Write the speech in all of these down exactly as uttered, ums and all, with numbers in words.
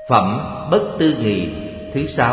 Phẩm bất tư nghị thứ sáu.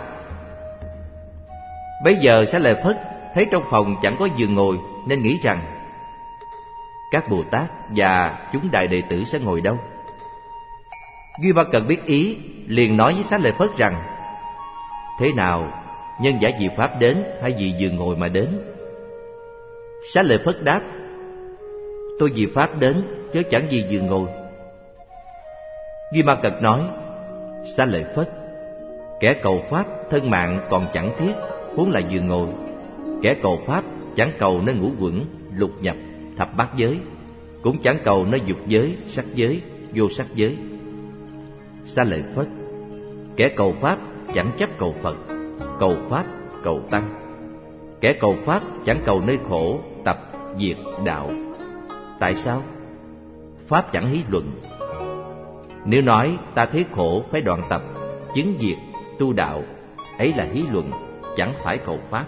Bấy giờ Xá Lợi Phất thấy trong phòng chẳng có giường ngồi, nên nghĩ rằng các Bồ Tát và chúng đại đệ tử sẽ ngồi đâu. Duy Ma Cật biết ý, liền nói với Xá Lợi Phất rằng: thế nào, nhân giả vì pháp đến hay vì giường ngồi mà đến? Xá Lợi Phất đáp: tôi vì pháp đến, chứ chẳng vì giường ngồi. Duy Ma Cật nói: Xá Lợi Phất, kẻ cầu pháp thân mạng còn chẳng thiết, huống là giường ngồi. Kẻ cầu pháp chẳng cầu nơi ngũ quẩn, lục nhập, thập bát giới, cũng chẳng cầu nơi dục giới, sắc giới, vô sắc giới. Xá Lợi Phất, kẻ cầu pháp chẳng chấp cầu Phật, cầu pháp, cầu tăng. Kẻ cầu pháp chẳng cầu nơi khổ, tập, diệt, đạo. Tại sao? Pháp chẳng hí luận. Nếu nói ta thấy khổ phải đoạn tập, chứng diệt, tu đạo, ấy là hí luận, chẳng phải cầu pháp.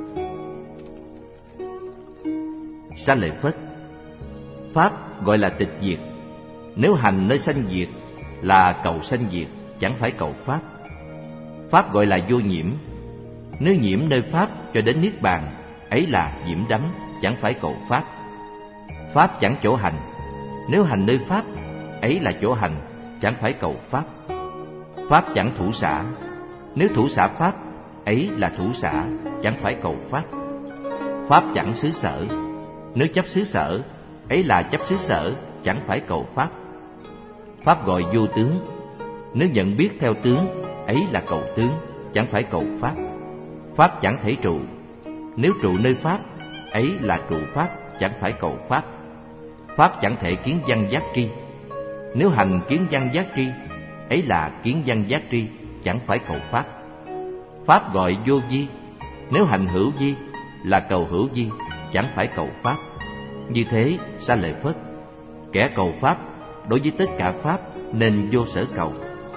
Xá Lợi Phất, pháp gọi là tịch diệt. Nếu hành nơi sanh diệt là cầu sanh diệt, chẳng phải cầu pháp. Pháp gọi là vô nhiễm. Nếu nhiễm nơi pháp cho đến niết bàn, ấy là nhiễm đắm, chẳng phải cầu pháp. Pháp chẳng chỗ hành. Nếu hành nơi pháp, ấy là chỗ hành, chẳng phải cầu pháp. Pháp chẳng thủ xả. Nếu thủ xả pháp, ấy là thủ xả, chẳng phải cầu pháp. Pháp chẳng xứ sở. Nếu chấp xứ sở, ấy là chấp xứ sở, chẳng phải cầu pháp. Pháp gọi vô tướng. Nếu nhận biết theo tướng, ấy là cầu tướng, chẳng phải cầu pháp. Pháp chẳng thể trụ. Nếu trụ nơi pháp, ấy là trụ pháp, chẳng phải cầu pháp. Pháp chẳng thể kiến văn giác tri. Nếu hành kiến văn giác tri, ấy là kiến văn giác tri, chẳng phải cầu pháp. Pháp gọi vô vi. Nếu hành hữu vi, là cầu hữu vi, chẳng phải cầu pháp. Như thế, Xá Lợi Phất, kẻ cầu pháp đối với tất cả pháp nên vô sở cầu.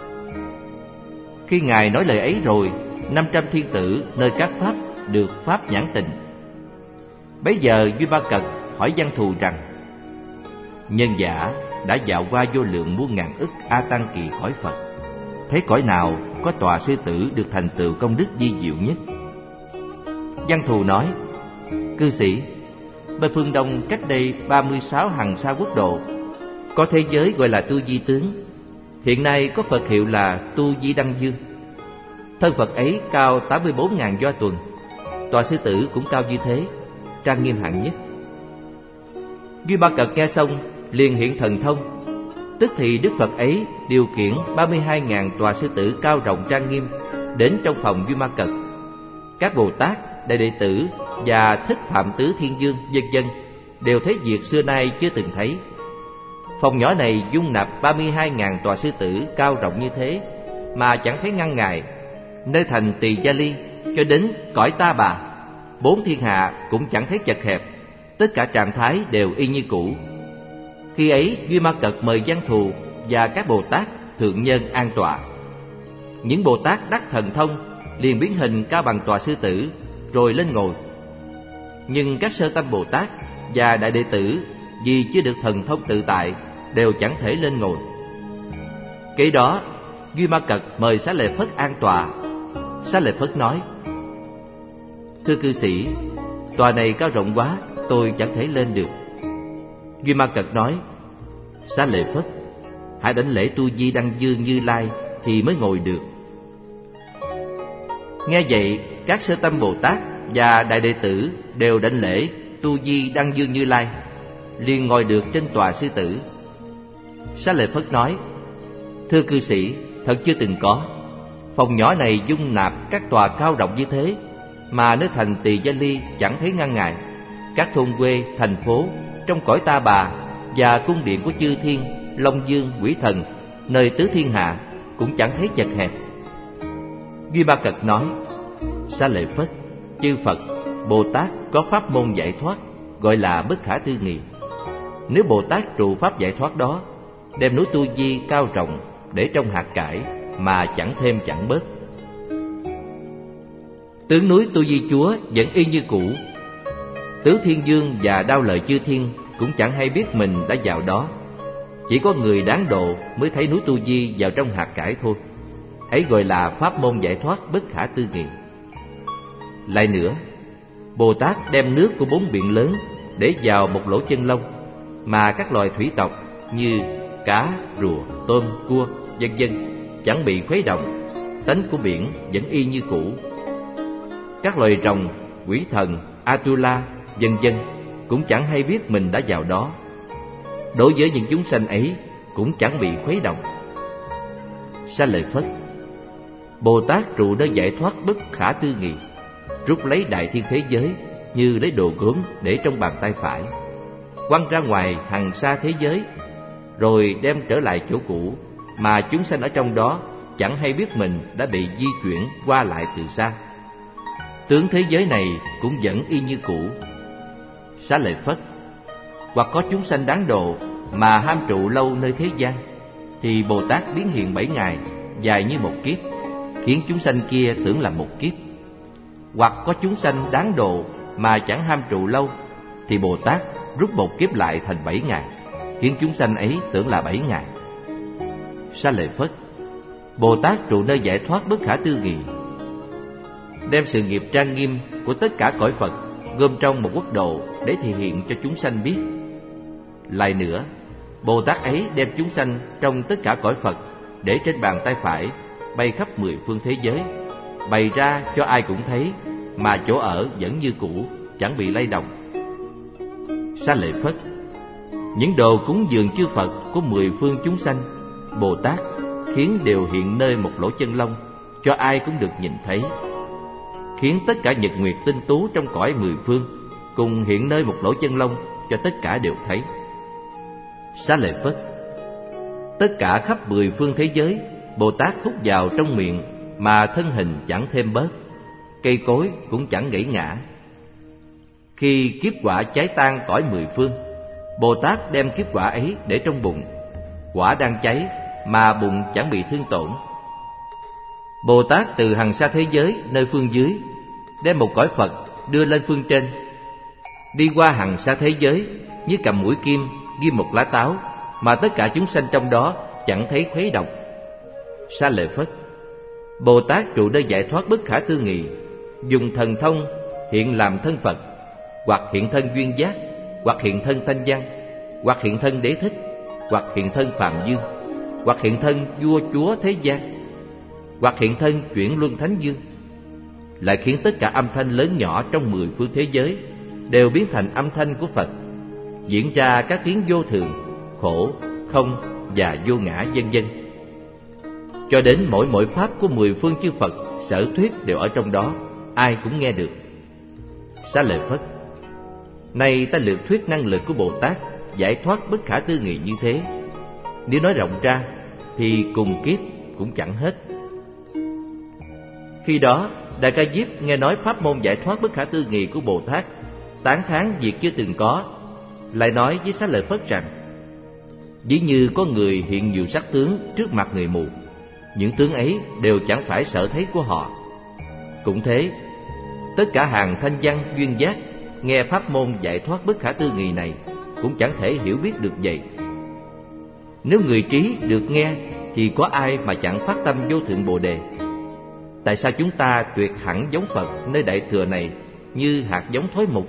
Khi Ngài nói lời ấy rồi, năm trăm thiên tử nơi các pháp được pháp nhãn tình. Bấy giờ Duy Ma Cật hỏi Văn Thù rằng: nhân giả đã dạo qua vô lượng muôn ngàn ức a tăng kỳ cõi Phật, thấy cõi nào có tòa sư tử được thành tựu công đức vi diệu nhất? Văn Thù nói: cư sĩ, bên phương Đông cách đây ba mươi sáu hằng sa quốc độ, có thế giới gọi là Tu Di Tướng. Hiện nay có Phật hiệu là Tu Di Đăng Dương. Thân Phật ấy cao tám mươi bốn ngàn do tuần. Tòa sư tử cũng cao như thế, trang nghiêm hạng nhất. Duy Ma Cật nghe xong liền hiện thần thông. Tức thì Đức Phật ấy điều khiển ba mươi hai ngàn tòa sư tử cao rộng trang nghiêm đến trong phòng Duy Ma Cật. Các Bồ Tát, đại đệ tử và Thích Phạm Tứ Thiên Dương vân vân đều thấy việc xưa nay chưa từng thấy. Phòng nhỏ này dung nạp ba mươi hai ngàn tòa sư tử cao rộng như thế mà chẳng thấy ngăn ngại. Nơi thành Tỳ Gia Ly cho đến cõi Ta Bà, bốn thiên hạ cũng chẳng thấy chật hẹp, tất cả trạng thái đều y như cũ. Khi ấy Duy Ma Cật mời Văn Thù và các Bồ Tát thượng nhân an tọa. Những Bồ Tát đắc thần thông liền biến hình cao bằng tòa sư tử rồi lên ngồi. Nhưng các sơ tâm Bồ Tát và đại đệ tử vì chưa được thần thông tự tại đều chẳng thể lên ngồi. Kế đó Duy Ma Cật mời Xá Lợi Phất an tọa. Xá Lợi Phất nói: thưa cư sĩ, tòa này cao rộng quá, tôi chẳng thể lên được. Duy Ma Cật nói: Xá Lợi Phất, hãy đảnh lễ Tu Di Đăng Dương Như Lai thì mới ngồi được. Nghe vậy, các sơ tâm Bồ Tát và đại đệ tử đều đảnh lễ Tu Di Đăng Dương Như Lai, liền ngồi được trên tòa sư tử. Xá Lợi Phất nói: thưa cư sĩ, thật chưa từng có. Phòng nhỏ này dung nạp các tòa cao rộng như thế mà nơi thành Tỳ Gia Ly chẳng thấy ngăn ngại. Các thôn quê, thành phố trong cõi Ta Bà và cung điện của chư thiên, Long Dương, Quỷ Thần nơi tứ thiên hạ cũng chẳng thấy chật hẹp. Duy Ma Cật nói: Xá Lợi Phất, chư Phật, Bồ Tát có pháp môn giải thoát gọi là bất khả tư nghị. Nếu Bồ Tát trụ pháp giải thoát đó, đem núi Tu Di cao rộng để trong hạt cải mà chẳng thêm chẳng bớt. Tướng núi Tu Di Chúa vẫn y như cũ. Tứ Thiên Dương và Đao Lợi Chư Thiên cũng chẳng hay biết mình đã vào đó. Chỉ có người đáng độ mới thấy núi Tu Di vào trong hạt cải thôi. Ấy gọi là pháp môn giải thoát bất khả tư nghị. Lại nữa, Bồ Tát đem nước của bốn biển lớn để vào một lỗ chân lông mà các loài thủy tộc như cá, rùa, tôm, cua, vân vân chẳng bị khuấy động, tánh của biển vẫn y như cũ. Các loài rồng, quỷ thần, Atula, vân vân cũng chẳng hay biết mình đã vào đó. Đối với những chúng sanh ấy cũng chẳng bị khuấy động. Xá Lợi Phất, Bồ Tát trụ nơi giải thoát bất khả tư nghị, rút lấy đại thiên thế giới như lấy đồ gốm để trong bàn tay phải, quăng ra ngoài hằng sa thế giới, rồi đem trở lại chỗ cũ, mà chúng sanh ở trong đó chẳng hay biết mình đã bị di chuyển qua lại từ xa. Tướng thế giới này cũng vẫn y như cũ. Xá Lợi Phất, hoặc có chúng sanh đáng độ mà ham trụ lâu nơi thế gian, thì Bồ Tát biến hiện bảy ngày dài như một kiếp, khiến chúng sanh kia tưởng là một kiếp. Hoặc có chúng sanh đáng độ mà chẳng ham trụ lâu, thì Bồ Tát rút một kiếp lại thành bảy ngày, khiến chúng sanh ấy tưởng là bảy ngày. Xá Lợi Phất, Bồ Tát trụ nơi giải thoát bất khả tư nghị, đem sự nghiệp trang nghiêm của tất cả cõi Phật gom trong một quốc độ để thể hiện cho chúng sanh biết. Lại nữa, Bồ Tát ấy đem chúng sanh trong tất cả cõi Phật để trên bàn tay phải bay khắp mười phương thế giới, bày ra cho ai cũng thấy, mà chỗ ở vẫn như cũ, chẳng bị lay động. Xá Lợi Phất, những đồ cúng dường chư Phật của mười phương chúng sanh, Bồ Tát khiến đều hiện nơi một lỗ chân lông, cho ai cũng được nhìn thấy. Khiến tất cả nhật nguyệt tinh tú trong cõi mười phương cùng hiện nơi một lỗ chân lông, cho tất cả đều thấy. Xá Lợi Phất, tất cả khắp mười phương thế giới, Bồ Tát hút vào trong miệng, mà thân hình chẳng thêm bớt, cây cối cũng chẳng gãy ngã. Khi kiếp quả cháy tan cõi mười phương, Bồ Tát đem kiếp quả ấy để trong bụng, quả đang cháy mà bụng chẳng bị thương tổn. Bồ Tát từ hằng sa thế giới nơi phương dưới đem một cõi Phật đưa lên phương trên, đi qua hằng sa thế giới như cầm mũi kim ghim một lá táo, mà tất cả chúng sanh trong đó chẳng thấy khuấy động. Xá Lợi Phất, Bồ Tát trụ nơi giải thoát bất khả tư nghị, dùng thần thông hiện làm thân Phật, hoặc hiện thân duyên giác, hoặc hiện thân thanh văn, hoặc hiện thân đế thích, hoặc hiện thân phạm dương, hoặc hiện thân vua chúa thế gian, hoặc hiện thân chuyển luân thánh dương. Lại khiến tất cả âm thanh lớn nhỏ trong mười phương thế giới đều biến thành âm thanh của Phật, diễn ra các tiếng vô thường, khổ, không và vô ngã vân vân, cho đến mỗi mỗi pháp của mười phương chư Phật sở thuyết đều ở trong đó, ai cũng nghe được. Xá Lợi Phất, nay ta lược thuyết năng lực của Bồ Tát giải thoát bất khả tư nghị như thế. Nếu nói rộng ra thì cùng kiếp cũng chẳng hết. Khi đó, Đại Ca Diếp nghe nói pháp môn giải thoát bất khả tư nghị của Bồ Tát, tán thán việc chưa từng có, lại nói với Xá Lợi Phất rằng: ví như có người hiện nhiều sắc tướng trước mặt người mù, những tướng ấy đều chẳng phải sở thấy của họ. Cũng thế, tất cả hàng thanh văn duyên giác nghe pháp môn giải thoát bất khả tư nghị này cũng chẳng thể hiểu biết được vậy. Nếu người trí được nghe thì có ai mà chẳng phát tâm vô thượng Bồ Đề? Tại sao chúng ta tuyệt hẳn giống Phật nơi Đại Thừa này như hạt giống thối mục?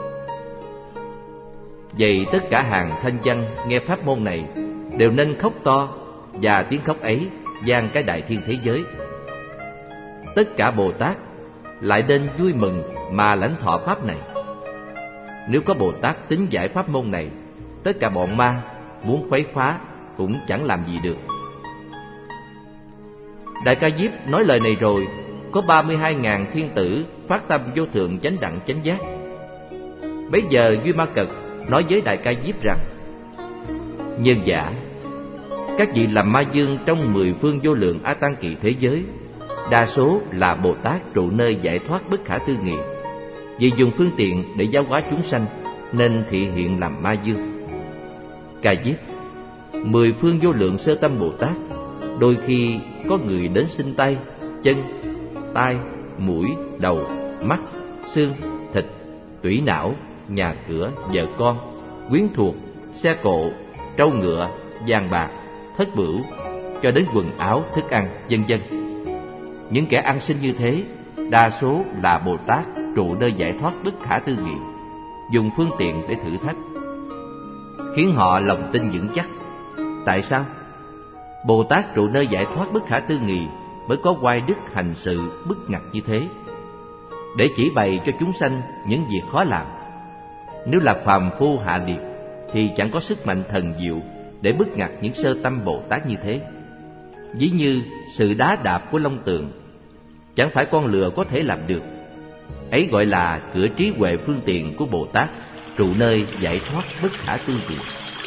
Vậy tất cả hàng thanh văn nghe pháp môn này đều nên khóc to, và tiếng khóc ấy vang cái đại thiên thế giới. Tất cả Bồ Tát lại nên vui mừng mà lãnh thọ pháp này. Nếu có Bồ Tát tính giải pháp môn này, tất cả bọn ma muốn khuấy phá cũng chẳng làm gì được. Đại Ca Diếp nói lời này rồi, có ba mươi hai ngàn thiên tử phát tâm vô thượng chánh đẳng chánh giác. Bấy giờ Duy Ma Cật nói với Đại Ca Diếp rằng: nhân giả, các vị làm ma dương trong mười phương vô lượng A Tăng Kỳ thế giới, đa số là Bồ Tát trụ nơi giải thoát bất khả tư nghị. Vì dùng phương tiện để giáo hóa chúng sanh nên thị hiện làm ma dương. Ca Diếp, mười phương vô lượng sơ tâm Bồ Tát, đôi khi có người đến xin tay, chân, tai, mũi, đầu, mắt, xương, thịt, tủy não, nhà cửa, vợ con, quyến thuộc, xe cộ, trâu ngựa, vàng bạc, thất bửu, cho đến quần áo, thức ăn, vân vân. Những kẻ ăn xin như thế, đa số là Bồ Tát trụ nơi giải thoát bất khả tư nghị, dùng phương tiện để thử thách, khiến họ lòng tin vững chắc. Tại sao? Bồ Tát trụ nơi giải thoát bất khả tư nghị mới có oai đức hành sự bức ngặt như thế, để chỉ bày cho chúng sanh những việc khó làm. Nếu là phàm phu hạ liệt thì chẳng có sức mạnh thần diệu để bức ngặt những sơ tâm Bồ Tát như thế. Ví như sự đá đạp của long tượng, chẳng phải con lừa có thể làm được. Ấy gọi là cửa trí huệ phương tiện của Bồ Tát trụ nơi giải thoát bất khả tư nghị.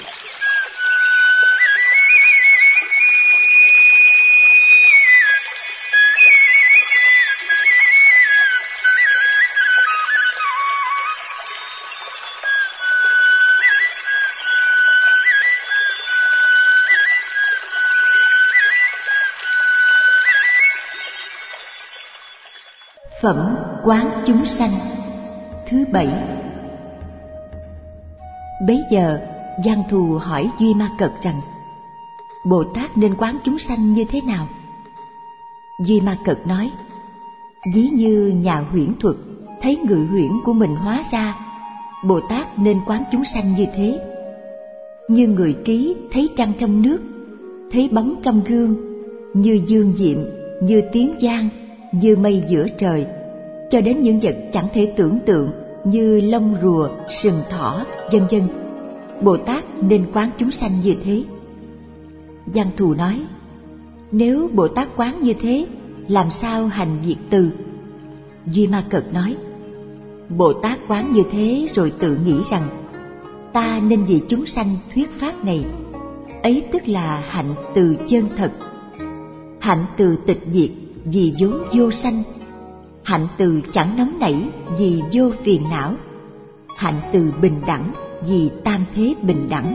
Phẩm quán chúng sanh thứ bảy. Bấy giờ Văn Thù hỏi Duy Ma Cật rằng: Bồ Tát nên quán chúng sanh như thế nào? Duy Ma Cật nói: ví như nhà huyễn thuật thấy ngự huyễn của mình hóa ra, Bồ Tát nên quán chúng sanh như thế. Như người trí thấy trăng trong nước, thấy bóng trong gương, như dương diệm, như tiếng vang, như mây giữa trời, cho đến những vật chẳng thể tưởng tượng như lông rùa, sừng thỏ, vân vân. Bồ Tát nên quán chúng sanh như thế. Văn Thù nói: nếu Bồ Tát quán như thế, làm sao hành diệt từ? Duy Ma Cật nói: Bồ Tát quán như thế rồi tự nghĩ rằng ta nên vì chúng sanh thuyết pháp này, ấy tức là hạnh từ chân thật. Hạnh từ tịch diệt vì vốn vô sanh, hạnh từ chẳng nóng nảy vì vô phiền não, hạnh từ bình đẳng vì tam thế bình đẳng,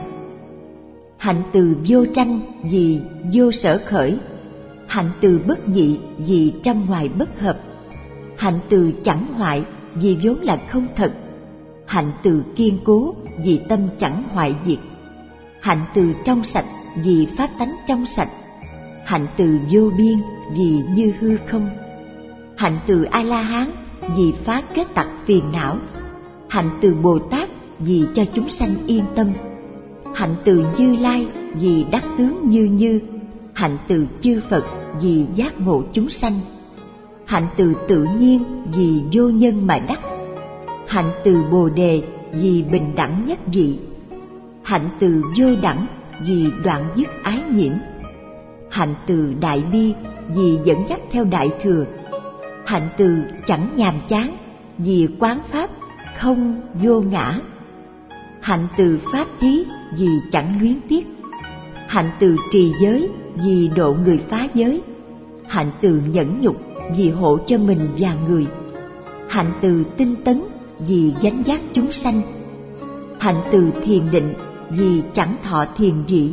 hạnh từ vô tranh vì vô sở khởi, hạnh từ bất nhị vì trong ngoài bất hợp, hạnh từ chẳng hoại vì vốn là không thật, hạnh từ kiên cố vì tâm chẳng hoại diệt, hạnh từ trong sạch vì pháp tánh trong sạch, hạnh từ vô biên vì như hư không, hạnh từ A-la-hán vì phá kết tặc phiền não, hạnh từ Bồ Tát vì cho chúng sanh yên tâm, hạnh từ Như Lai vì đắc tướng như như, hạnh từ chư Phật vì giác ngộ chúng sanh, hạnh từ tự nhiên vì vô nhân mà đắc, hạnh từ Bồ Đề vì bình đẳng nhất vị, hạnh từ vô đẳng vì đoạn dứt ái nhiễm, hạnh từ đại bi vì dẫn dắt theo đại thừa, hạnh từ chẳng nhàm chán vì quán pháp không vô ngã, hạnh từ pháp thí vì chẳng luyến tiếc, hạnh từ trì giới vì độ người phá giới, hạnh từ nhẫn nhục vì hộ cho mình và người, hạnh từ tinh tấn vì gánh vác chúng sanh, hạnh từ thiền định vì chẳng thọ thiền vị,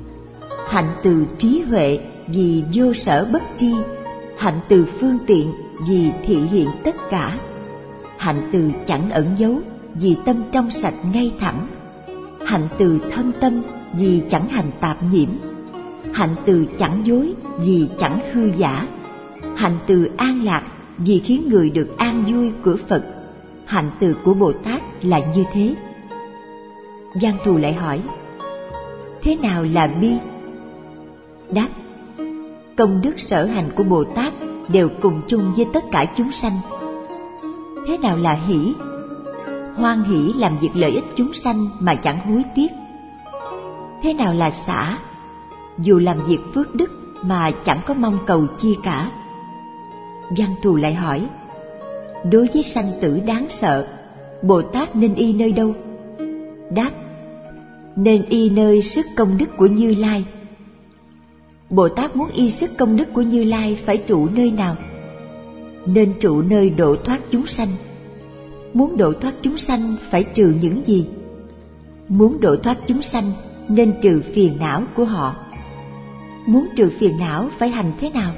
hạnh từ trí huệ vì vô sở bất tri, hạnh từ phương tiện vì thị hiện tất cả, hạnh từ chẳng ẩn giấu vì tâm trong sạch ngay thẳng, hạnh từ thâm tâm vì chẳng hành tạp nhiễm, hạnh từ chẳng dối vì chẳng hư giả, hạnh từ an lạc vì khiến người được an vui của Phật. Hạnh từ của Bồ Tát là như thế. Văn Thù lại hỏi: thế nào là bi? Đáp: công đức sở hành của Bồ Tát đều cùng chung với tất cả chúng sanh. Thế nào là hỷ? Hoan hỷ làm việc lợi ích chúng sanh mà chẳng hối tiếc. Thế nào là xả? Dù làm việc phước đức mà chẳng có mong cầu chi cả. Văn Thù lại hỏi: đối với sanh tử đáng sợ, Bồ Tát nên y nơi đâu? Đáp: nên y nơi sức công đức của Như Lai. Bồ Tát muốn y sức công đức của Như Lai phải trụ nơi nào? Nên trụ nơi độ thoát chúng sanh. Muốn độ thoát chúng sanh phải trừ những gì? Muốn độ thoát chúng sanh nên trừ phiền não của họ. Muốn trừ phiền não phải hành thế nào?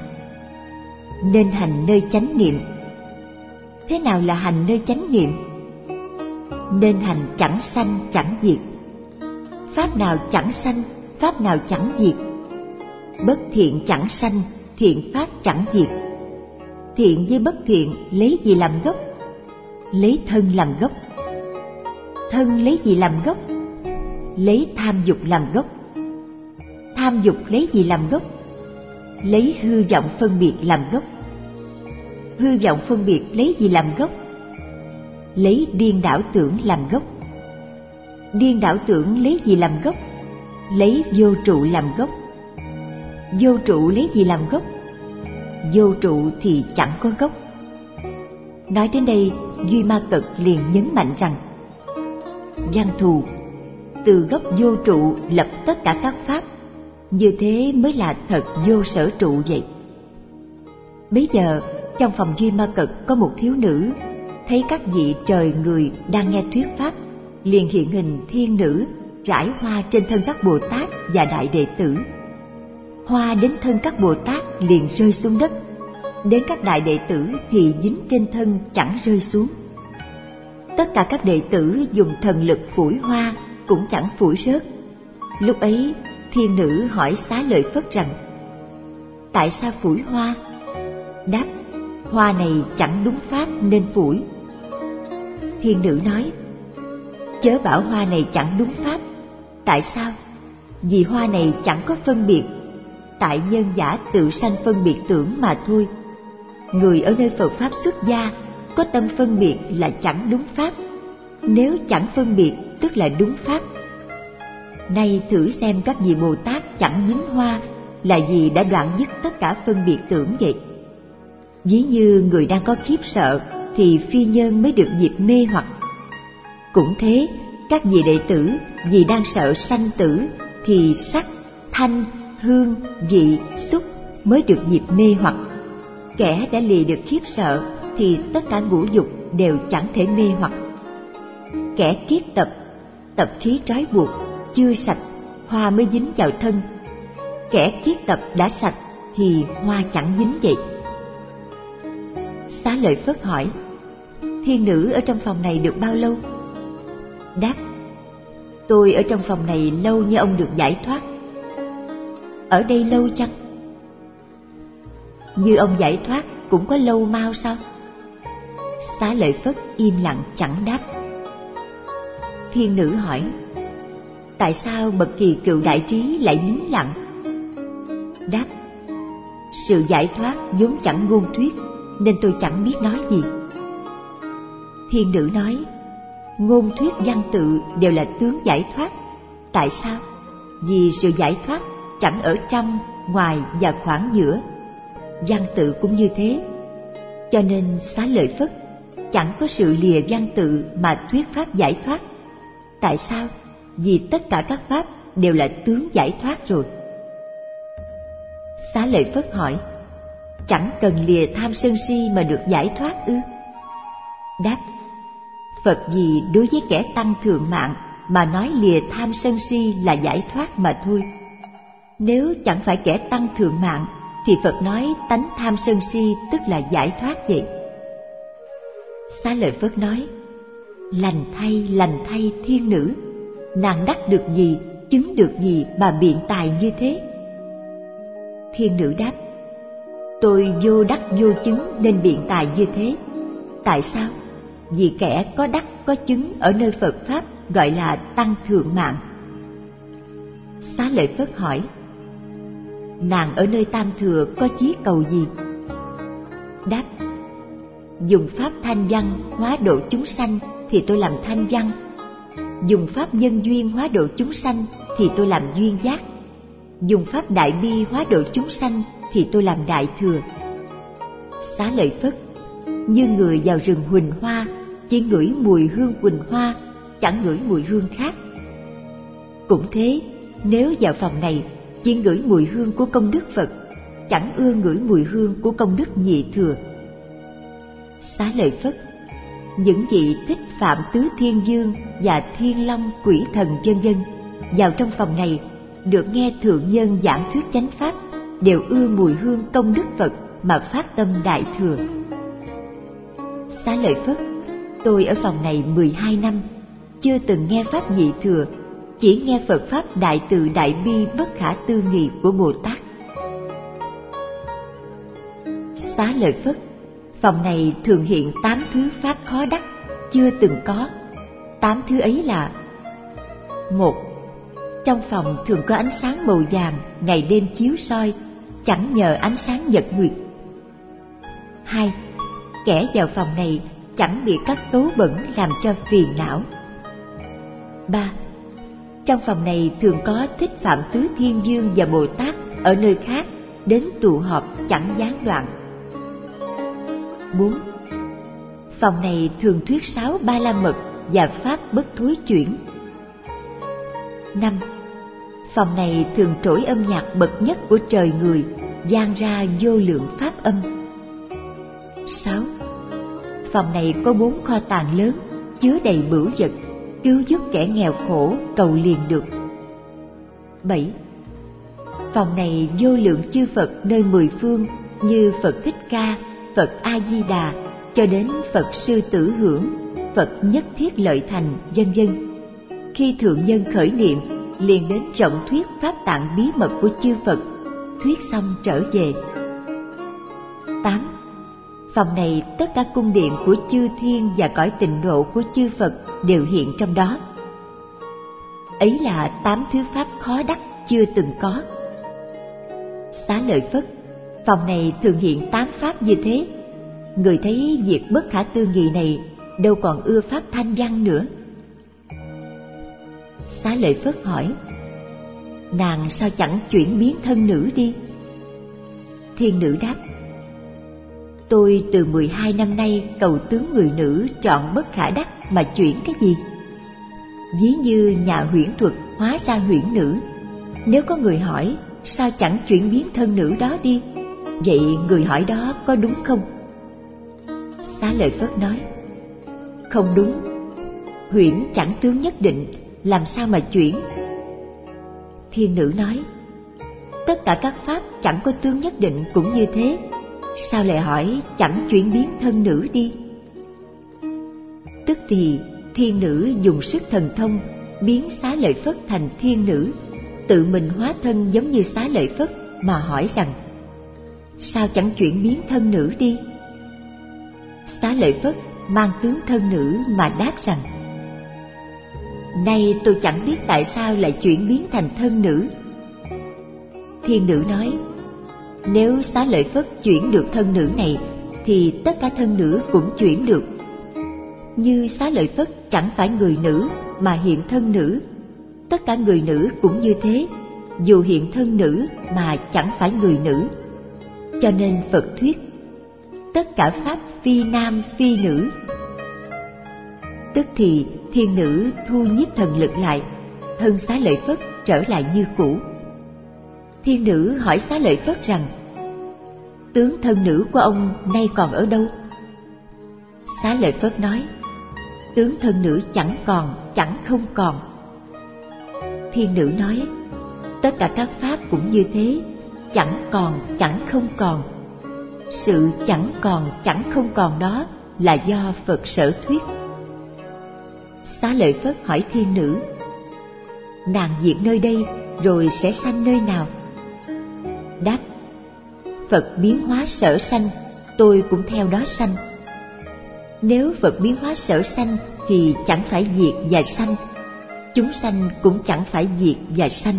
Nên hành nơi chánh niệm. Thế nào là hành nơi chánh niệm? Nên hành chẳng sanh chẳng diệt. Pháp nào chẳng sanh, pháp nào chẳng diệt. Bất thiện chẳng sanh, thiện pháp chẳng diệt. Thiện với bất thiện lấy gì làm gốc? Lấy thân làm gốc. Thân lấy gì làm gốc? Lấy tham dục làm gốc. Tham dục lấy gì làm gốc? Lấy hư vọng phân biệt làm gốc. Hư vọng phân biệt lấy gì làm gốc? Lấy điên đảo tưởng làm gốc. Điên đảo tưởng lấy gì làm gốc? Lấy vô trụ làm gốc. Vô trụ lấy gì làm gốc? Vô trụ thì chẳng có gốc. Nói đến đây, Duy Ma Cật liền nhấn mạnh rằng: Văn Thù, từ gốc vô trụ lập tất cả các pháp, như thế mới là thật vô sở trụ vậy. Bấy giờ trong phòng Duy Ma Cật có một thiếu nữ, thấy các vị trời người đang nghe thuyết pháp, liền hiện hình thiên nữ rải hoa trên thân các Bồ Tát và đại đệ tử. Hoa đến thân các Bồ Tát liền rơi xuống đất, đến các đại đệ tử thì dính trên thân chẳng rơi xuống. Tất cả các đệ tử dùng thần lực phủi hoa cũng chẳng phủi rớt. Lúc ấy thiên nữ hỏi Xá Lợi Phất rằng: Tại sao phủi hoa? Đáp: Hoa này chẳng đúng pháp nên phủi. Thiên nữ nói: Chớ bảo hoa này chẳng đúng pháp. Tại sao? Vì hoa này chẳng có phân biệt, tại nhân giả tự sanh phân biệt tưởng mà thôi. Người ở nơi Phật Pháp xuất gia có tâm phân biệt là chẳng đúng pháp, nếu chẳng phân biệt tức là đúng pháp. Nay thử xem các vị Bồ Tát chẳng dính hoa là vì đã đoạn dứt tất cả phân biệt tưởng vậy. Ví như người đang có khiếp sợ thì phi nhân mới được dịp mê hoặc. Cũng thế, các vị đệ tử vì đang sợ sanh tử thì sắc, thanh, hương, vị, xúc mới được dịp mê hoặc. Kẻ đã lìa được khiếp sợ thì tất cả ngũ dục đều chẳng thể mê hoặc. Kẻ kiết tập, tập khí trói buộc, chưa sạch, hoa mới dính vào thân. Kẻ kiết tập đã sạch thì hoa chẳng dính vậy. Xá Lợi Phất hỏi: Thiên nữ ở trong phòng này được bao lâu? Đáp: Tôi ở trong phòng này lâu như ông được giải thoát. Ở đây lâu chăng? Như ông giải thoát cũng có lâu mau sao? Xá Lợi Phất im lặng chẳng đáp. Thiên nữ hỏi: Tại sao bậc Kỳ Cựu đại trí lại nín lặng? Đáp: Sự giải thoát vốn chẳng ngôn thuyết, nên tôi chẳng biết nói gì. Thiên nữ nói: Ngôn thuyết văn tự đều là tướng giải thoát. Tại sao? Vì sự giải thoát chẳng ở trong, ngoài và khoảng giữa. Văn tự cũng như thế. Cho nên Xá Lợi Phất chẳng có sự lìa văn tự mà thuyết pháp giải thoát. Tại sao? Vì tất cả các pháp đều là tướng giải thoát rồi. Xá Lợi Phất hỏi: Chẳng cần lìa tham sân si mà được giải thoát ư? Đáp: Phật vì đối với kẻ tăng thượng mạng mà nói lìa tham sân si là giải thoát mà thôi. Nếu chẳng phải kẻ tăng thượng mạng thì Phật nói tánh tham sân si tức là giải thoát vậy. Xá Lợi Phất nói: Lành thay, lành thay thiên nữ, nàng đắc được gì, chứng được gì mà biện tài như thế? Thiên nữ đáp: Tôi vô đắc vô chứng nên biện tài như thế. Tại sao? Vì kẻ có đắc có chứng ở nơi Phật Pháp gọi là tăng thượng mạng. Xá Lợi Phất hỏi: Nàng ở nơi Tam Thừa có chí cầu gì? Đáp: Dùng pháp thanh văn hóa độ chúng sanh thì tôi làm thanh văn. Dùng pháp nhân duyên hóa độ chúng sanh thì tôi làm duyên giác. Dùng pháp đại bi hóa độ chúng sanh thì tôi làm đại thừa. Xá Lợi Phất, như người vào rừng huỳnh hoa, chỉ ngửi mùi hương huỳnh hoa, chẳng ngửi mùi hương khác. Cũng thế, nếu vào phòng này chỉ ngửi mùi hương của công đức Phật, chẳng ưa ngửi mùi hương của công đức nhị thừa. Xá Lợi Phất, những vị thích Phạm Tứ Thiên Dương và Thiên Long Quỷ Thần vân vân vào trong phòng này được nghe thượng nhân giảng thuyết chánh pháp, đều ưa mùi hương công đức Phật mà phát tâm đại thừa. Xá Lợi Phất, tôi ở phòng này mười hai năm, chưa từng nghe pháp nhị thừa, chỉ nghe Phật Pháp đại từ đại bi bất khả tư nghị của Bồ Tát. Xá Lợi Phất, phòng này thường hiện tám thứ Pháp khó đắc, chưa từng có. Tám thứ ấy là: một. Trong phòng thường có ánh sáng màu vàng ngày đêm chiếu soi, chẳng nhờ ánh sáng nhật nguyệt. Hai. Kẻ vào phòng này chẳng bị các tố bẩn làm cho phiền não. Ba. Trong phòng này thường có Thích Phạm Tứ Thiên Vương và Bồ Tát ở nơi khác đến tụ họp chẳng gián đoạn. Bốn. Phòng này thường thuyết sáo Ba La Mật và Pháp bất thối chuyển. Năm. Phòng này thường trỗi âm nhạc bậc nhất của trời người, vang ra vô lượng pháp âm. Sáu. Phòng này có bốn kho tàng lớn, chứa đầy bửu vật, cứu giúp kẻ nghèo khổ cầu liền được. Bảy. Phòng này vô lượng chư Phật nơi mười phương như Phật Thích Ca, Phật A Di Đà, cho đến Phật Sư Tử Hưởng, Phật Nhất Thiết Lợi Thành, vân vân. Khi thượng nhân khởi niệm, liền đến rộng thuyết pháp tạng bí mật của chư Phật, thuyết xong trở về. Tám. Phòng này tất cả cung điện của chư thiên và cõi tịnh độ của chư Phật đều hiện trong đó. Ấy là tám thứ pháp khó đắc chưa từng có. Xá Lợi Phất, phòng này thường hiện tám pháp như thế. Người thấy việc bất khả tư nghị này đâu còn ưa pháp thanh văn nữa. Xá Lợi Phất hỏi: nàng sao chẳng chuyển biến thân nữ đi? Thiên nữ đáp: tôi từ mười hai năm nay cầu tướng người nữ trọn bất khả đắc mà chuyển cái gì? Ví như nhà huyễn thuật hóa ra huyễn nữ, nếu có người hỏi sao chẳng chuyển biến thân nữ đó đi, vậy người hỏi đó có đúng không? Xá Lợi Phất nói: không đúng, huyễn chẳng tướng nhất định, làm sao mà chuyển? Thiên nữ nói: tất cả các pháp chẳng có tướng nhất định cũng như thế, sao lại hỏi chẳng chuyển biến thân nữ đi? Tức thì thiên nữ dùng sức thần thông biến Xá Lợi Phất thành thiên nữ, tự mình hóa thân giống như Xá Lợi Phất mà hỏi rằng: sao chẳng chuyển biến thân nữ đi? Xá Lợi Phất mang tướng thân nữ mà đáp rằng: nay tôi chẳng biết tại sao lại chuyển biến thành thân nữ. Thiên nữ nói: nếu Xá Lợi Phất chuyển được thân nữ này, thì tất cả thân nữ cũng chuyển được. Như Xá Lợi Phất chẳng phải người nữ mà hiện thân nữ, tất cả người nữ cũng như thế, dù hiện thân nữ mà chẳng phải người nữ. Cho nên Phật thuyết: tất cả pháp phi nam phi nữ. Tức thì thiên nữ thu nhiếp thần lực lại, thân Xá Lợi Phất trở lại như cũ. Thiên nữ hỏi Xá Lợi Phất rằng: tướng thân nữ của ông nay còn ở đâu? Xá Lợi Phất nói: tướng thân nữ chẳng còn, chẳng không còn. Thiên nữ nói: tất cả các pháp cũng như thế, chẳng còn, chẳng không còn. Sự chẳng còn, chẳng không còn đó là do Phật sở thuyết. Xá Lợi Phất hỏi thiên nữ: nàng diệt nơi đây rồi sẽ sanh nơi nào? Đáp: Phật biến hóa sở sanh, tôi cũng theo đó sanh. Nếu Phật biến hóa sở sanh thì chẳng phải diệt và sanh, chúng sanh cũng chẳng phải diệt và sanh.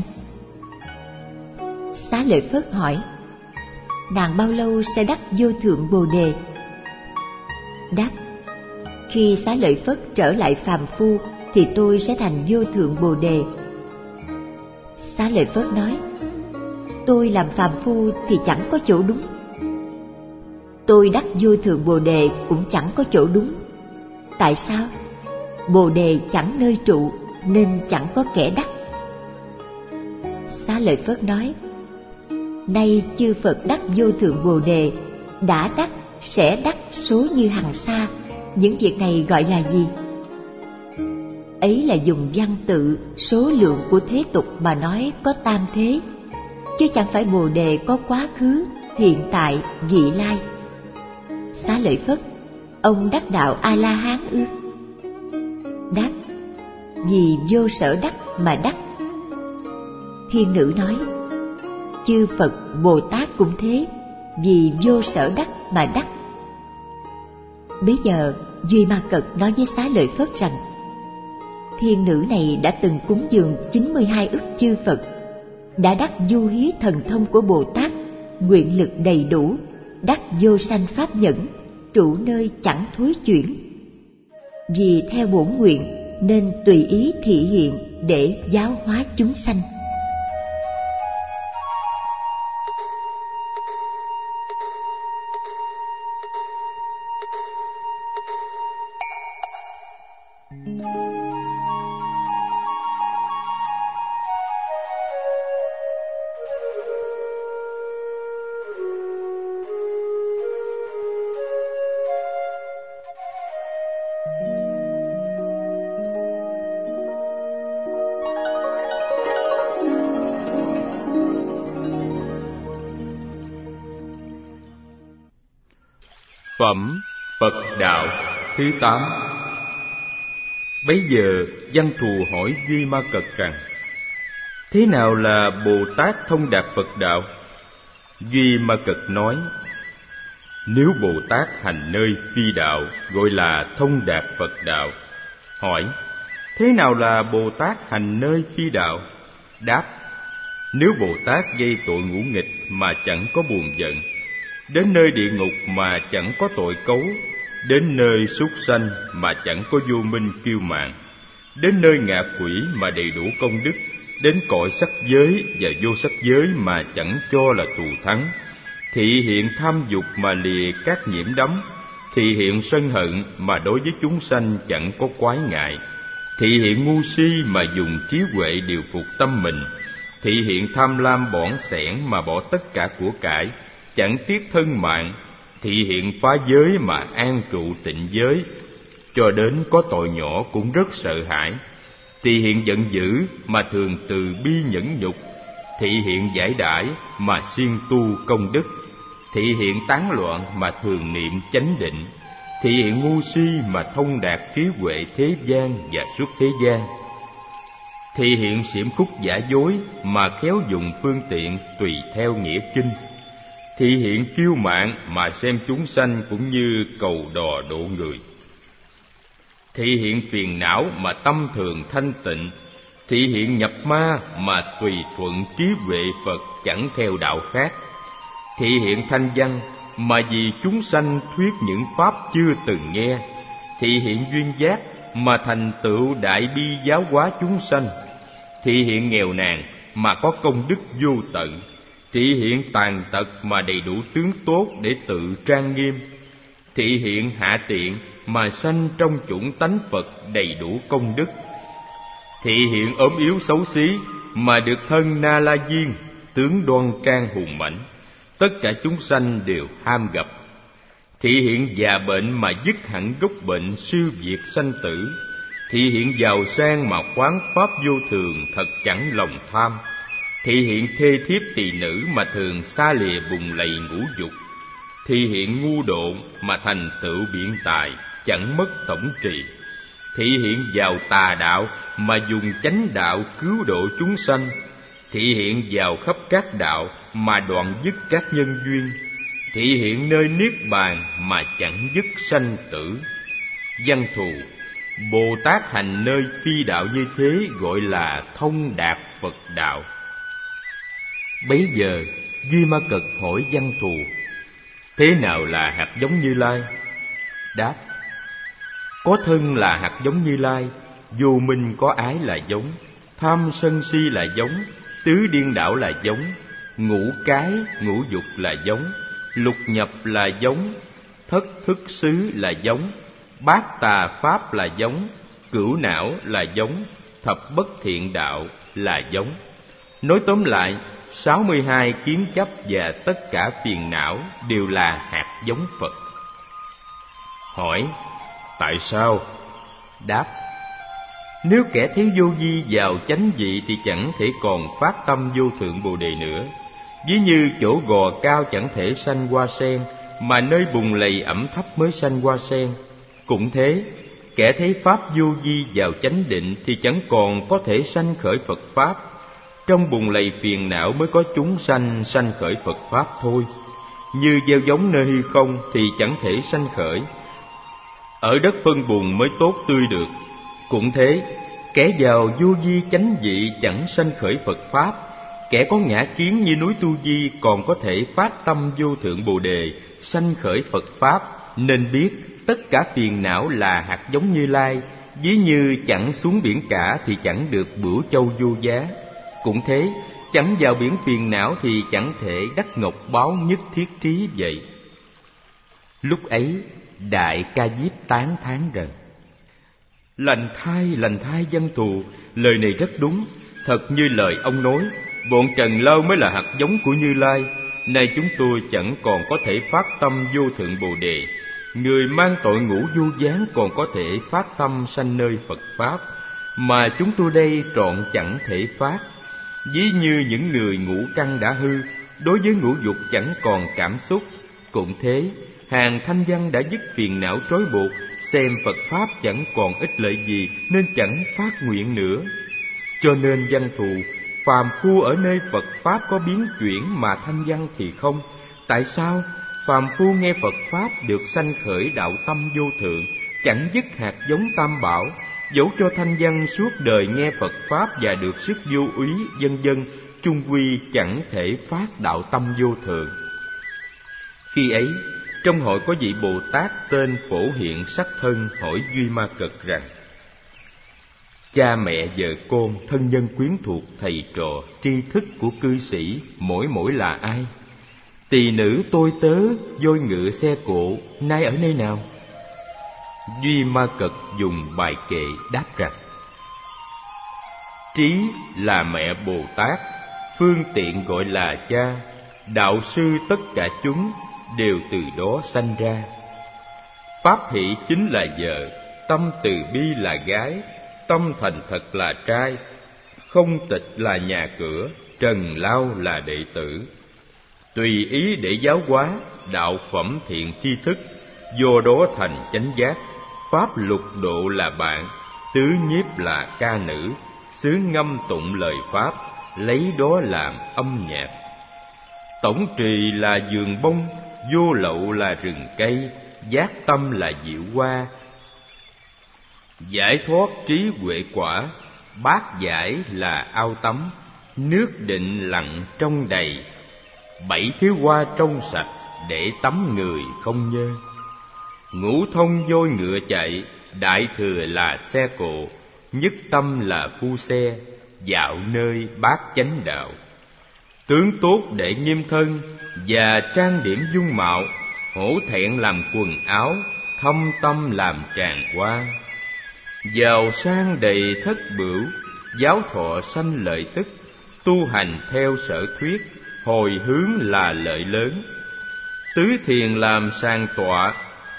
Xá Lợi Phất hỏi: nàng bao lâu sẽ đắc vô thượng Bồ Đề? Đáp: khi Xá Lợi Phất trở lại phàm phu thì tôi sẽ thành vô thượng Bồ Đề. Xá Lợi Phất nói: tôi làm phàm phu thì chẳng có chỗ đúng. Tôi đắc vô thượng Bồ Đề cũng chẳng có chỗ đúng. Tại sao? Bồ Đề chẳng nơi trụ nên chẳng có kẻ đắc. Xá Lợi Phất nói: nay chư Phật đắc vô thượng Bồ Đề, đã đắc, sẽ đắc số như hằng sa, những việc này gọi là gì? Ấy là dùng văn tự, số lượng của thế tục mà nói có tam thế, chứ chẳng phải Bồ Đề có quá khứ, hiện tại, vị lai. Xá Lợi Phất: ông đắc đạo A La Hán ư? Đáp: vì vô sở đắc mà đắc. Thiên nữ nói: chư Phật Bồ Tát cũng thế, vì vô sở đắc mà đắc. Bấy giờ Duy Ma Cật nói với Xá Lợi Phất rằng: thiên nữ này đã từng cúng dường chín mươi hai ức chư Phật, đã đắc du hí thần thông của Bồ Tát, nguyện lực đầy đủ, đắc vô sanh pháp nhẫn, trụ nơi chẳng thối chuyển. Vì theo bổn nguyện nên tùy ý thị hiện để giáo hóa chúng sanh. Phẩm Phật Đạo thứ tám. Bấy giờ Văn Thù hỏi Duy Ma Cật rằng: thế nào là Bồ Tát thông đạt Phật Đạo? Duy Ma Cật nói: nếu Bồ Tát hành nơi phi đạo gọi là thông đạt Phật Đạo. Hỏi: thế nào là Bồ Tát hành nơi phi đạo? Đáp: nếu Bồ Tát gây tội ngũ nghịch mà chẳng có buồn giận, đến nơi địa ngục mà chẳng có tội cấu, đến nơi súc sanh mà chẳng có vô minh kiêu mạn, đến nơi ngạ quỷ mà đầy đủ công đức, đến cõi sắc giới và vô sắc giới mà chẳng cho là thù thắng, thị hiện tham dục mà lìa các nhiễm đắm, thị hiện sân hận mà đối với chúng sanh chẳng có quái ngại, thị hiện ngu si mà dùng trí huệ điều phục tâm mình, thị hiện tham lam bỏn sẻn mà bỏ tất cả của cải, chẳng tiếc thân mạng, thị hiện phá giới mà an trụ tịnh giới, cho đến có tội nhỏ cũng rất sợ hãi, thị hiện giận dữ mà thường từ bi nhẫn nhục, thị hiện giải đãi mà siêng tu công đức, thị hiện tán loạn mà thường niệm chánh định, thị hiện ngu si mà thông đạt trí huệ thế gian và suốt thế gian, thị hiện xiểm khúc giả dối mà khéo dùng phương tiện tùy theo nghĩa kinh, thị hiện kiêu mạn mà xem chúng sanh cũng như cầu đò độ người, thị hiện phiền não mà tâm thường thanh tịnh, thị hiện nhập ma mà tùy thuận trí huệ Phật chẳng theo đạo khác, thị hiện thanh văn mà vì chúng sanh thuyết những pháp chưa từng nghe, thị hiện duyên giác mà thành tựu đại bi giáo hóa chúng sanh, thị hiện nghèo nàn mà có công đức vô tận, thị hiện tàn tật mà đầy đủ tướng tốt để tự trang nghiêm, thị hiện hạ tiện mà sanh trong chủng tánh Phật đầy đủ công đức, thị hiện ốm yếu xấu xí mà được thân Na La Diên, tướng đoan trang hùng mãnh, tất cả chúng sanh đều ham gặp, thị hiện già bệnh mà dứt hẳn gốc bệnh siêu diệt sanh tử, thị hiện giàu sang mà quán pháp vô thường thật chẳng lòng tham, thị hiện thê thiếp tỳ nữ mà thường xa lìa vùng lầy ngũ dục, thị hiện ngu độn mà thành tựu biện tài chẳng mất tổng trì, thị hiện vào tà đạo mà dùng chánh đạo cứu độ chúng sanh, thị hiện vào khắp các đạo mà đoạn dứt các nhân duyên, thị hiện nơi niết bàn mà chẳng dứt sanh tử. Văn Thù: Bồ Tát hành nơi phi đạo như thế gọi là thông đạt Phật đạo. Bấy giờ Duy Ma Cật hỏi Văn Thù: thế nào là hạt giống Như Lai? Đáp: có thân là hạt giống Như Lai, vô minh có ái là giống, tham sân si là giống, tứ điên đảo là giống, ngũ cái ngũ dục là giống, lục nhập là giống, thất thức xứ là giống, bát tà pháp là giống, cửu não là giống, thập bất thiện đạo là giống. Nói tóm lại, sáu mươi hai kiến chấp và tất cả phiền não đều là hạt giống Phật. Hỏi: tại sao? Đáp: nếu kẻ thấy vô vi vào chánh vị thì chẳng thể còn phát tâm vô thượng Bồ Đề nữa. Ví như chỗ gò cao chẳng thể sanh hoa sen, mà nơi bùn lầy ẩm thấp mới sanh hoa sen. Cũng thế, kẻ thấy pháp vô vi vào chánh định thì chẳng còn có thể sanh khởi Phật pháp. Trong bùn lầy phiền não mới có chúng sanh sanh khởi Phật pháp thôi. Như gieo giống nơi hư không thì chẳng thể sanh khởi. Ở đất phân bùn mới tốt tươi được. Cũng thế, kẻ vào vô vi chánh vị chẳng sanh khởi Phật pháp. Kẻ có ngã kiến như núi Tu Di còn có thể phát tâm vô thượng Bồ Đề, sanh khởi Phật pháp. Nên biết tất cả phiền não là hạt giống Như Lai, ví như chẳng xuống biển cả thì chẳng được bửu châu vô giá. Cũng thế, chẳng vào biển phiền não thì chẳng thể đắc ngọc báu nhất thiết trí vậy. Lúc ấy, Đại Ca Diếp tán thán rằng: Lành thay, lành thay văn thù, lời này rất đúng. Thật như lời ông nói, bọn Trần Lâu mới là hạt giống của Như Lai. Nay chúng tôi chẳng còn có thể phát tâm vô thượng Bồ Đề. Người mang tội ngũ vô gián còn có thể phát tâm sanh nơi Phật pháp, mà chúng tôi đây trọn chẳng thể phát. Ví như những người ngũ căn đã hư, đối với ngũ dục chẳng còn cảm xúc. Cũng thế, hàng thanh văn đã dứt phiền não trói buộc, xem Phật pháp chẳng còn ích lợi gì nên chẳng phát nguyện nữa. Cho nên văn thù, phàm phu ở nơi Phật pháp có biến chuyển mà thanh văn thì không. Tại sao? Phàm phu nghe Phật pháp được sanh khởi đạo tâm vô thượng, chẳng dứt hạt giống tam bảo. Dẫu cho thanh văn suốt đời nghe Phật pháp và được sức vô úy vân vân, chung quy chẳng thể phát đạo tâm vô thượng. Khi ấy, trong hội có vị Bồ Tát tên Phổ Hiện Sắc Thân hỏi Duy Ma Cật rằng: Cha mẹ vợ con, thân nhân quyến thuộc, thầy trò, tri thức của cư sĩ mỗi mỗi là ai? Tỳ nữ tôi tớ, voi ngựa xe cộ, nay ở nơi nào? Duy Ma Cật dùng bài kệ đáp rằng: Trí là mẹ Bồ Tát, phương tiện gọi là cha. Đạo sư tất cả chúng đều từ đó sanh ra. Pháp hỷ chính là vợ, tâm từ bi là gái, tâm thành thật là trai, không tịch là nhà cửa, trần lao là đệ tử. Tùy ý để giáo hóa, đạo phẩm thiện tri thức, do đó thành chánh giác. Pháp lục độ là bạn, tứ nhiếp là ca nữ, xứ ngâm tụng lời pháp, lấy đó làm âm nhạc. Tổng trì là vườn bông, vô lậu là rừng cây, giác tâm là diệu hoa. Giải thoát trí huệ quả, bát giải là ao tắm, nước định lặng trong đầy. Bảy thiếu hoa trong sạch, để tắm người không nhơ. Ngũ thông voi ngựa chạy, đại thừa là xe cộ, nhất tâm là phu xe, dạo nơi bát chánh đạo. Tướng tốt để nghiêm thân, và trang điểm dung mạo, hổ thẹn làm quần áo, thâm tâm làm tràng hoa. Giàu sang đầy thất bửu, giáo thọ sanh lợi tức, tu hành theo sở thuyết, hồi hướng là lợi lớn. Tứ thiền làm sàng tọa,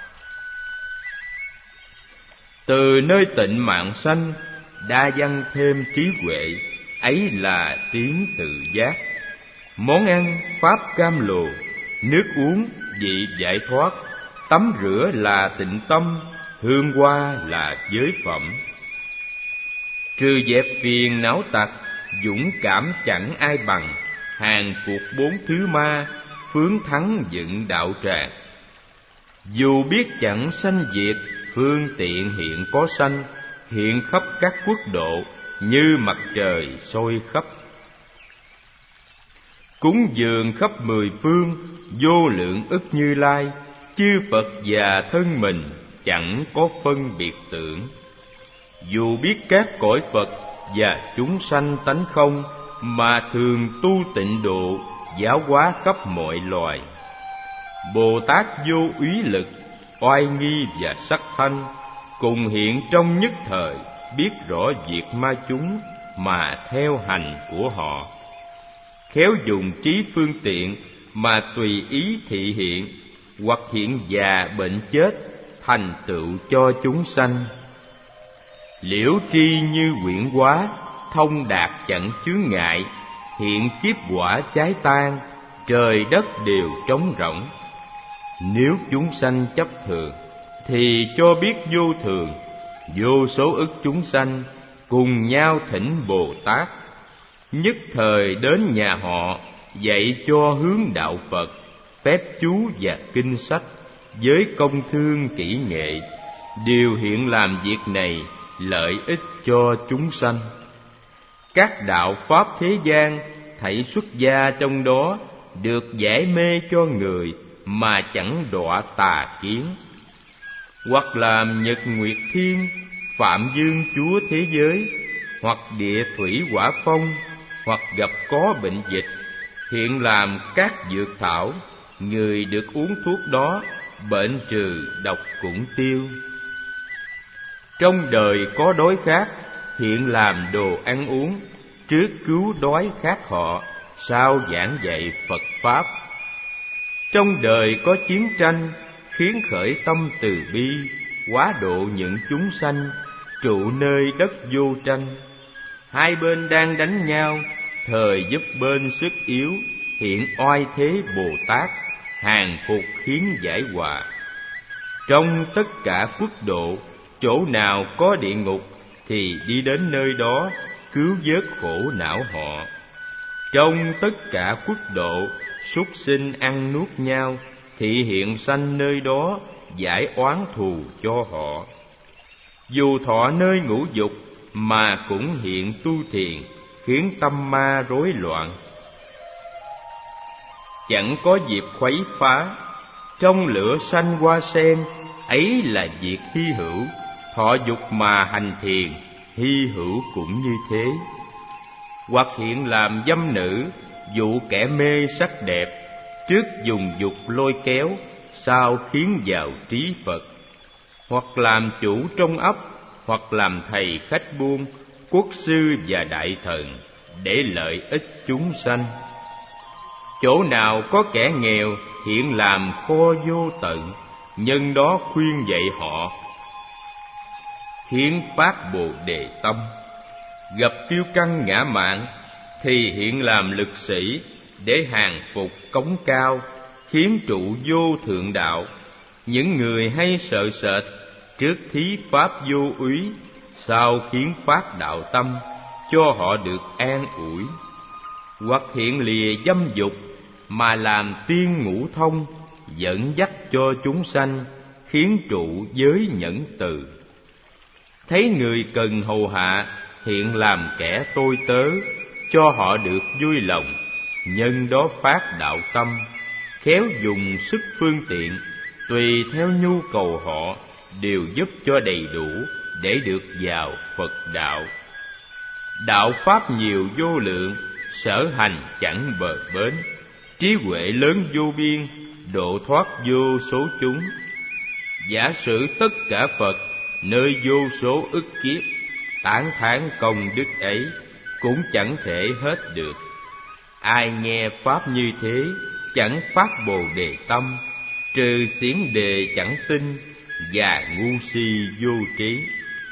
từ nơi tịnh mạng sanh, đa văn thêm trí huệ, ấy là tiếng tự giác. Món ăn pháp cam lồ, nước uống vị giải thoát, tắm rửa là tịnh tâm, hương hoa là giới phẩm. Trừ dẹp phiền não tặc, dũng cảm chẳng ai bằng, hàng phục bốn thứ ma, phướng thắng dựng đạo tràng. Dù biết chẳng sanh diệt, phương tiện hiện có sanh, hiện khắp các quốc độ, như mặt trời soi khắp. Cúng dường khắp mười phương, vô lượng ức Như Lai, chư Phật và thân mình chẳng có phân biệt tưởng. Dù biết các cõi Phật và chúng sanh tánh không, mà thường tu tịnh độ, giáo hóa khắp mọi loài. Bồ Tát vô úy lực, oai nghi và sắc thanh, cùng hiện trong nhất thời, biết rõ việc ma chúng mà theo hành của họ. Khéo dùng trí phương tiện mà tùy ý thị hiện, hoặc hiện già bệnh chết, thành tựu cho chúng sanh. Liễu tri như quyển hóa, thông đạt chẳng chướng ngại, hiện kiếp quả cháy tan, trời đất đều trống rỗng. Nếu chúng sanh chấp thường, thì cho biết vô thường, vô số ức chúng sanh cùng nhau thỉnh Bồ Tát, nhất thời đến nhà họ dạy cho hướng đạo Phật, phép chú và kinh sách với công thương kỹ nghệ, đều hiện làm việc này lợi ích cho chúng sanh. Các đạo pháp thế gian thảy xuất gia trong đó được giải mê cho người mà chẳng đọa tà kiến, hoặc làm nhật nguyệt thiên, phạm dương chúa thế giới, hoặc địa thủy hỏa phong, hoặc gặp có bệnh dịch, hiện làm các dược thảo, người được uống thuốc đó, bệnh trừ độc cũng tiêu. Trong đời có đói khát, hiện làm đồ ăn uống, trước cứu đói khát họ, sau giảng dạy Phật Pháp. Trong đời có chiến tranh, khiến khởi tâm từ bi, hóa độ những chúng sanh, trụ nơi đất vô tranh. Hai bên đang đánh nhau, thời giúp bên sức yếu, hiện oai thế Bồ Tát, hàng phục khiến giải hòa. Trong tất cả quốc độ, chỗ nào có địa ngục thì đi đến nơi đó cứu vớt khổ não họ. Trong tất cả quốc độ, súc sinh ăn nuốt nhau thì hiện sanh nơi đó giải oán thù cho họ. Dù thọ nơi ngũ dục mà cũng hiện tu thiền, khiến tâm ma rối loạn, chẳng có dịp khuấy phá. Trong lửa sanh hoa sen, ấy là việc hy hữu, thọ dục mà hành thiền, hy hữu cũng như thế. Hoặc hiện làm dâm nữ, dụ kẻ mê sắc đẹp, trước dùng dục lôi kéo, sau khiến vào trí Phật. Hoặc làm chủ trong ấp, hoặc làm thầy khách buôn, quốc sư và đại thần, để lợi ích chúng sanh. Chỗ nào có kẻ nghèo, hiện làm kho vô tận, nhân đó khuyên dạy họ, khiến phát Bồ Đề tâm. Gặp kiêu căng ngã mạn, thì hiện làm lực sĩ, để hàng phục cống cao, khiến trụ vô thượng đạo. Những người hay sợ sệt, trước thí pháp vô úy, sau khiến phát đạo tâm, cho họ được an ủi. Hoặc hiện lìa dâm dục, mà làm tiên ngũ thông, dẫn dắt cho chúng sanh, khiến trụ giới nhẫn từ. Thấy người cần hầu hạ, hiện làm kẻ tôi tớ, cho họ được vui lòng, nhân đó phát đạo tâm, khéo dùng sức phương tiện, tùy theo nhu cầu họ, đều giúp cho đầy đủ, để được vào Phật đạo. Đạo pháp nhiều vô lượng, sở hành chẳng bờ bến, trí huệ lớn vô biên, độ thoát vô số chúng. Giả sử tất cả Phật, nơi vô số ức kiếp, tán thán công đức ấy, cũng chẳng thể hết được. Ai nghe pháp như thế, chẳng phát Bồ Đề tâm, trừ xiển đề chẳng tin, và ngu si vô trí.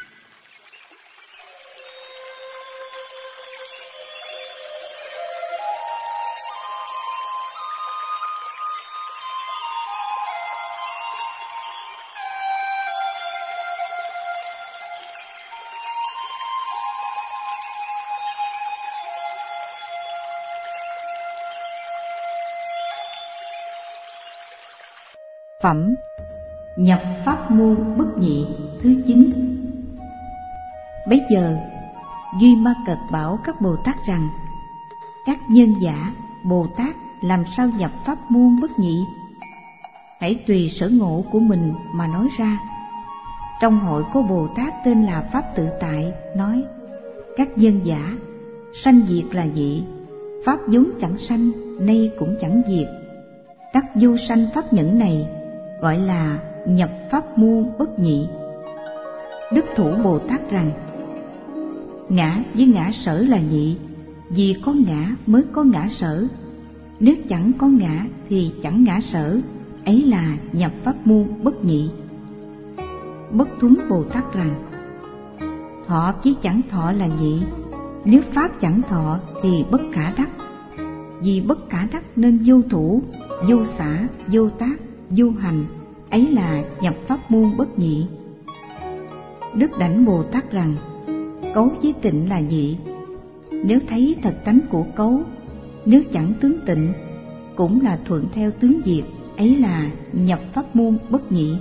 Phẩm nhập pháp môn bất nhị thứ chín. Bấy giờ Duy Ma Cật bảo các Bồ Tát rằng: các nhân giả Bồ Tát làm sao nhập pháp môn bất nhị? Hãy tùy sở ngộ của mình mà nói ra. Trong hội có Bồ Tát tên là Pháp Tự Tại nói: các nhân giả, sanh diệt là nhị, pháp vốn chẳng sanh, nay cũng chẳng diệt. Đắc vô sanh pháp nhẫn này gọi là nhập pháp môn bất nhị. Đức Thủ Bồ Tát rằng: ngã với ngã sở là nhị, vì có ngã mới có ngã sở. Nếu chẳng có ngã thì chẳng ngã sở, ấy là nhập pháp môn bất nhị. Bất Thuấn Bồ Tát rằng: thọ với chẳng thọ là nhị, nếu pháp chẳng thọ thì bất khả đắc. Vì bất khả đắc nên vô thủ, vô xả, vô tác, vô hành, ấy là nhập pháp môn bất nhị. Đức Đảnh Bồ Tát rằng: cấu với tịnh là nhị. Nếu thấy thật tánh của cấu, nếu chẳng tướng tịnh, cũng là thuận theo tướng diệt, ấy là nhập pháp môn bất nhị.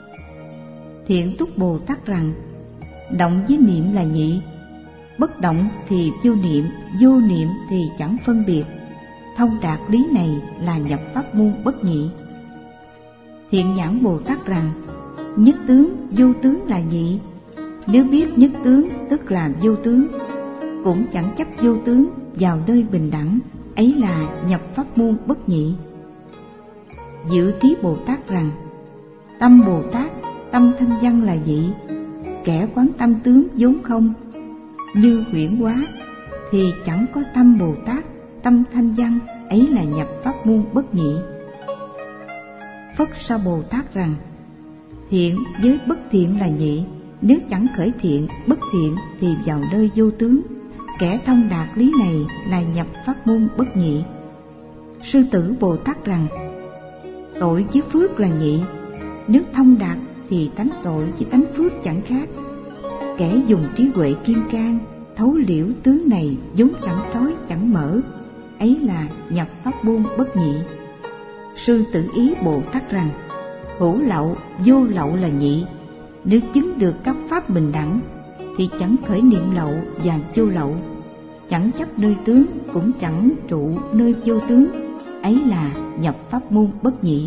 Thiện Túc Bồ Tát rằng: động với niệm là nhị. Bất động thì vô niệm, vô niệm thì chẳng phân biệt. Thông đạt lý này là nhập pháp môn bất nhị. Thiện Nhãn Bồ Tát rằng: nhất tướng vô tướng là nhị. Nếu biết nhất tướng tức là vô tướng, cũng chẳng chấp vô tướng vào nơi bình đẳng, ấy là nhập pháp môn bất nhị. Dự Trí Bồ Tát rằng: tâm Bồ Tát, tâm thanh văn là nhị. Kẻ quán tâm tướng vốn không, như huyễn hóa, thì chẳng có tâm Bồ Tát, tâm thanh văn, ấy là nhập pháp môn bất nhị. Phất Sa Bồ Tát rằng: thiện với bất thiện là nhị. Nếu chẳng khởi thiện, bất thiện thì vào nơi vô tướng. Kẻ thông đạt lý này là nhập pháp môn bất nhị. Sư Tử Bồ Tát rằng: tội với phước là nhị. Nếu thông đạt thì tánh tội với tánh phước chẳng khác. Kẻ dùng trí huệ kiên can, thấu liễu tướng này vốn chẳng trói chẳng mở, ấy là nhập pháp môn bất nhị. Sư Tử Ý Bồ Tát rằng: hữu lậu, vô lậu là nhị. Nếu chứng được các pháp bình đẳng, thì chẳng khởi niệm lậu và vô lậu, chẳng chấp nơi tướng, cũng chẳng trụ nơi vô tướng, ấy là nhập pháp môn bất nhị.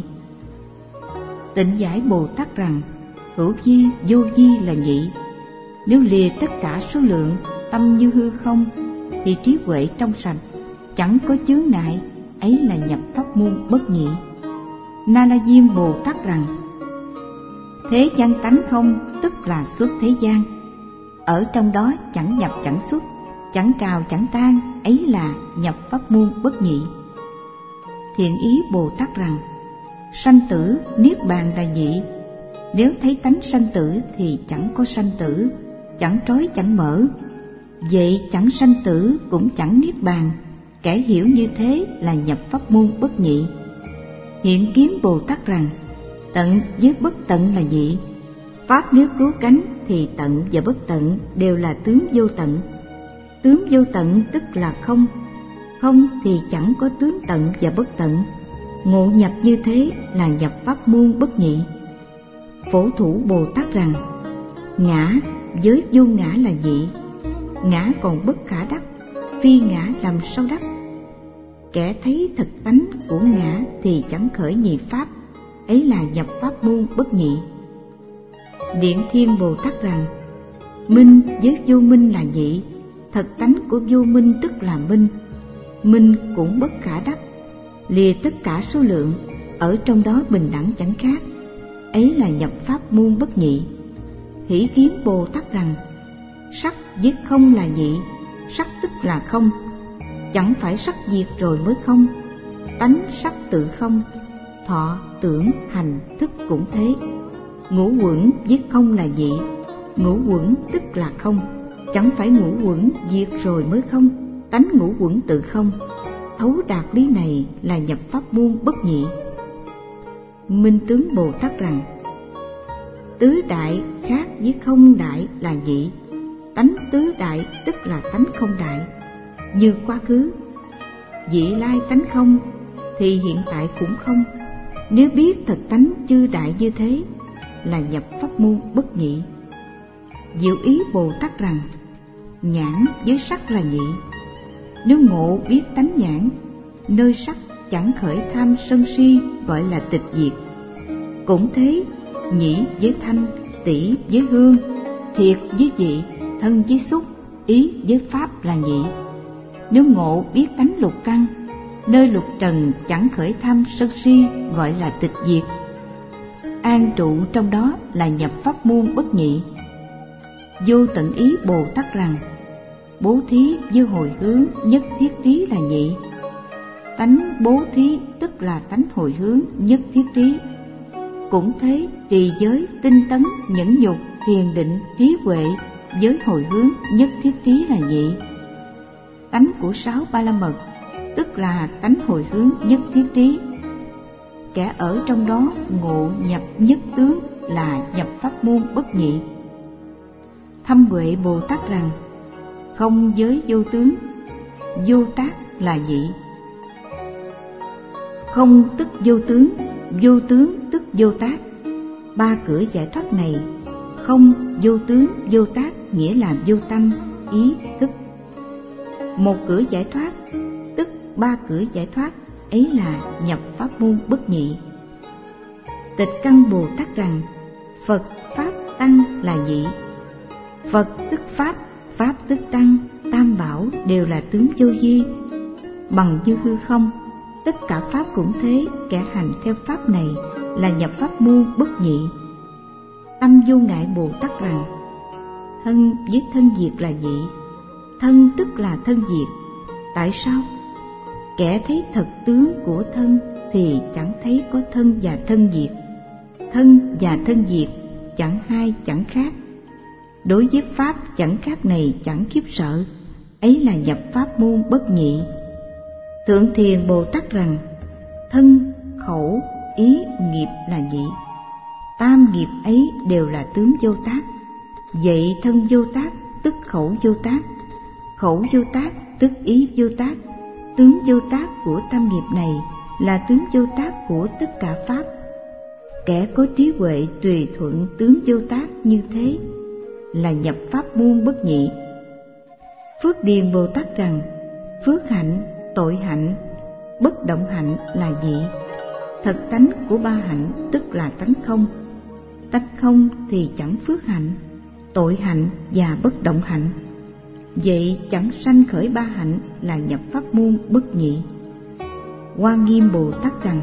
Tịnh Giải Bồ Tát rằng: hữu vi, vô vi là nhị. Nếu lìa tất cả số lượng, tâm như hư không, thì trí huệ trong sạch, chẳng có chướng ngại, ấy là nhập pháp môn bất nhị. Na La Diêm Bồ Tát rằng: thế gian tánh không tức là xuất thế gian. Ở trong đó chẳng nhập chẳng xuất, chẳng trào chẳng tan, ấy là nhập pháp môn bất nhị. Thiện Ý Bồ Tát rằng: sanh tử niết bàn là nhị. Nếu thấy tánh sanh tử thì chẳng có sanh tử, chẳng trói chẳng mở, vậy chẳng sanh tử cũng chẳng niết bàn. Kẻ hiểu như thế là nhập pháp môn bất nhị. Hiện Kiếm Bồ Tát rằng: tận với bất tận là nhị. Pháp nếu cứu cánh thì tận và bất tận đều là tướng vô tận. Tướng vô tận tức là không, không thì chẳng có tướng tận và bất tận. Ngộ nhập như thế là nhập pháp môn bất nhị. Phổ Thủ Bồ Tát rằng: ngã với vô ngã là nhị. Ngã còn bất khả đắc, phi ngã làm sao đắc. Kẻ thấy thực tánh của ngã thì chẳng khởi nhị pháp, ấy là nhập pháp môn bất nhị. Điện Thiên Bồ Tát rằng: minh với vô minh là nhị. Thật tánh của vô minh tức là minh. Minh cũng bất khả đắc, lìa tất cả số lượng, ở trong đó bình đẳng chẳng khác, ấy là nhập pháp môn bất nhị. Hỷ Kiến Bồ Tát rằng: sắc với không là nhị. Sắc tức là không, chẳng phải sắc diệt rồi mới không. Tánh sắc tự không, thọ tưởng hành thức cũng thế. Ngũ uẩn với không là nhị. Ngũ uẩn tức là không, chẳng phải ngũ uẩn diệt rồi mới không. Tánh ngũ uẩn tự không, thấu đạt lý này là nhập pháp môn bất nhị. Minh Tướng Bồ Tát rằng: tứ đại khác với không đại là nhị. Tánh tứ đại tức là tánh không đại. Như quá khứ, vị lai tánh không, thì hiện tại cũng không. Nếu biết thật tánh chư đại như thế là nhập pháp môn bất nhị. Diệu Ý Bồ Tát rằng: nhãn với sắc là nhị. Nếu ngộ biết tánh nhãn, nơi sắc chẳng khởi tham sân si, gọi là tịch diệt. Cũng thế, nhĩ với thanh, tỷ với hương, thiệt với vị, thân với xúc, ý với pháp là nhị. Nếu ngộ biết tánh lục căn, nơi lục trần chẳng khởi tham sân si, gọi là tịch diệt. An trụ trong đó là nhập pháp môn bất nhị. Vô Tận Ý Bồ Tát rằng: bố thí với hồi hướng nhất thiết trí là nhị. Tánh bố thí tức là tánh hồi hướng nhất thiết trí. Cũng thế, trì giới, tinh tấn, nhẫn nhục, thiền định, trí huệ, giới hồi hướng nhất thiết trí là nhị. Tánh của sáu ba la mật tức là tánh hồi hướng nhất thiết trí. Kẻ ở trong đó ngộ nhập nhất tướng là nhập pháp môn bất nhị. Thâm Huệ Bồ Tát rằng: không giới vô tướng, vô tác là dị. Không tức vô tướng, vô tướng tức vô tác. Ba cửa giải thoát này, không, vô tướng, vô tác nghĩa là vô tâm, ý, thức. Một cửa giải thoát tức ba cửa giải thoát, ấy là nhập pháp môn bất nhị. Tịch Căn Bồ Tát rằng: Phật, Pháp, Tăng là dị. Phật tức Pháp, Pháp tức Tăng, tam bảo đều là tướng vô vi, bằng như hư không. Tất cả Pháp cũng thế, kẻ hành theo Pháp này là nhập pháp môn bất nhị. Tâm Vô Ngại Bồ Tát rằng: thân với thân diệt là dị. Thân tức là thân diệt. Tại sao? Kẻ thấy thật tướng của thân thì chẳng thấy có thân và thân diệt. Thân và thân diệt chẳng hai chẳng khác. Đối với Pháp chẳng khác này chẳng khiếp sợ, ấy là nhập pháp môn bất nhị. Thượng Thiền Bồ Tát rằng: thân, khẩu, ý, nghiệp là dị. Tam nghiệp ấy đều là tướng vô tác. Vậy thân vô tác tức khẩu vô tác, khẩu vô tác tức ý vô tác. Tướng vô tác của tam nghiệp này là tướng vô tác của tất cả Pháp. Kẻ có trí huệ tùy thuận tướng vô tác như thế là nhập pháp môn bất nhị. Phước Điền Bồ Tát rằng: phước hạnh, tội hạnh, bất động hạnh là dị. Thật tánh của ba hạnh tức là tánh không. Tánh không thì chẳng phước hạnh, tội hạnh và bất động hạnh. Vậy chẳng sanh khởi ba hạnh là nhập pháp môn bất nhị. Hoa Nghiêm Bồ Tát rằng: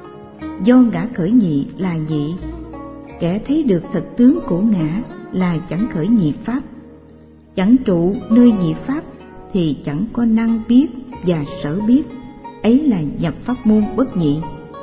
do ngã khởi nhị là nhị. Kẻ thấy được thật tướng của ngã là chẳng khởi nhị pháp. Chẳng trụ nơi nhị pháp thì chẳng có năng biết và sở biết, ấy là nhập pháp môn bất nhị.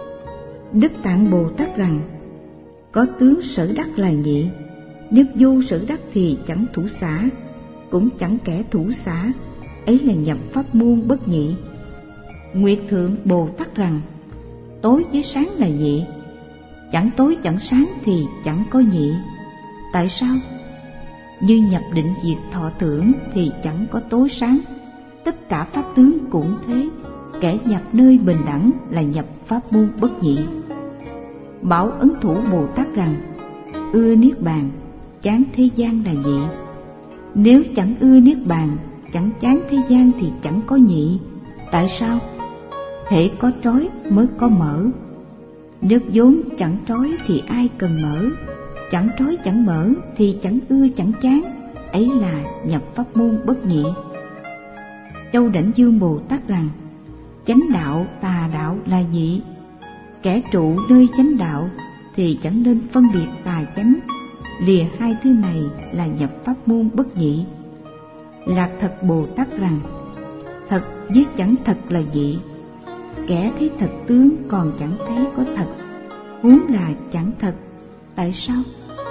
Đức Tạng Bồ Tát rằng: có tướng sở đắc là nhị. Nếu vô sở đắc thì chẳng thủ xả, cũng chẳng kẻ thủ xả, ấy là nhập pháp môn bất nhị. Nguyệt Thượng Bồ Tát rằng: tối với sáng là nhị. Chẳng tối chẳng sáng thì chẳng có nhị. Tại sao? Như nhập định diệt thọ tưởng thì chẳng có tối sáng. Tất cả pháp tướng cũng thế, kẻ nhập nơi bình đẳng là nhập pháp môn bất nhị. Bảo Ấn Thủ Bồ Tát rằng: ưa niết bàn, chán thế gian là nhị. Nếu chẳng ưa niết bàn, chẳng chán thế gian thì chẳng có nhị. Tại sao? Hễ có trói mới có mở. Nếu vốn chẳng trói thì ai cần mở. Chẳng trói chẳng mở thì chẳng ưa chẳng chán, ấy là nhập pháp môn bất nhị. Châu Đảnh Dương Bồ Tát rằng: chánh đạo tà đạo là nhị. Kẻ trụ nơi chánh đạo thì chẳng nên phân biệt tà chánh. Lìa hai thứ này là nhập pháp môn bất nhị. Lạc Thật Bồ Tát rằng: thật với chẳng thật là dị. Kẻ thấy thật tướng còn chẳng thấy có thật, huống là chẳng thật. Tại sao?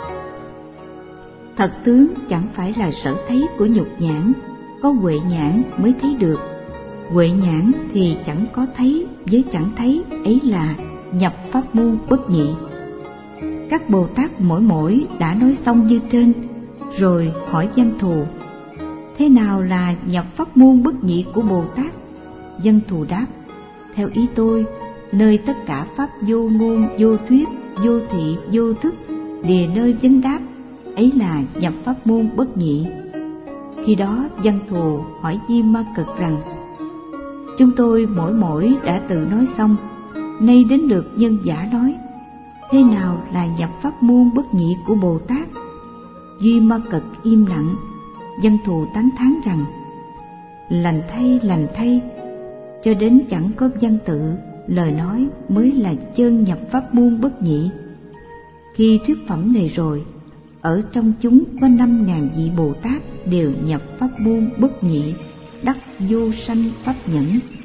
Thật tướng chẳng phải là sở thấy của nhục nhãn, có huệ nhãn mới thấy được. Huệ nhãn thì chẳng có thấy với chẳng thấy, ấy là nhập pháp môn bất nhị. Các Bồ Tát mỗi mỗi đã nói xong như trên, rồi hỏi Văn Thù: thế nào là nhập pháp môn bất nhị của Bồ Tát? Văn Thù đáp: theo ý tôi, nơi tất cả pháp vô ngôn, vô thuyết, vô thị, vô thức, lìa nơi vấn đáp, ấy là nhập pháp môn bất nhị. Khi đó Văn Thù hỏi Di Ma Cật rằng: chúng tôi mỗi mỗi đã tự nói xong, nay đến lượt nhân giả nói, thế nào là nhập pháp môn bất nhị của Bồ Tát? Duy Ma Cật im lặng. Văn Thù tán thán rằng: lành thay, lành thay, cho đến chẳng có văn tự, lời nói mới là chân nhập pháp môn bất nhị. Khi thuyết phẩm này rồi, ở trong chúng có năm ngàn vị Bồ Tát đều nhập pháp môn bất nhị, đắc vô sanh pháp nhẫn.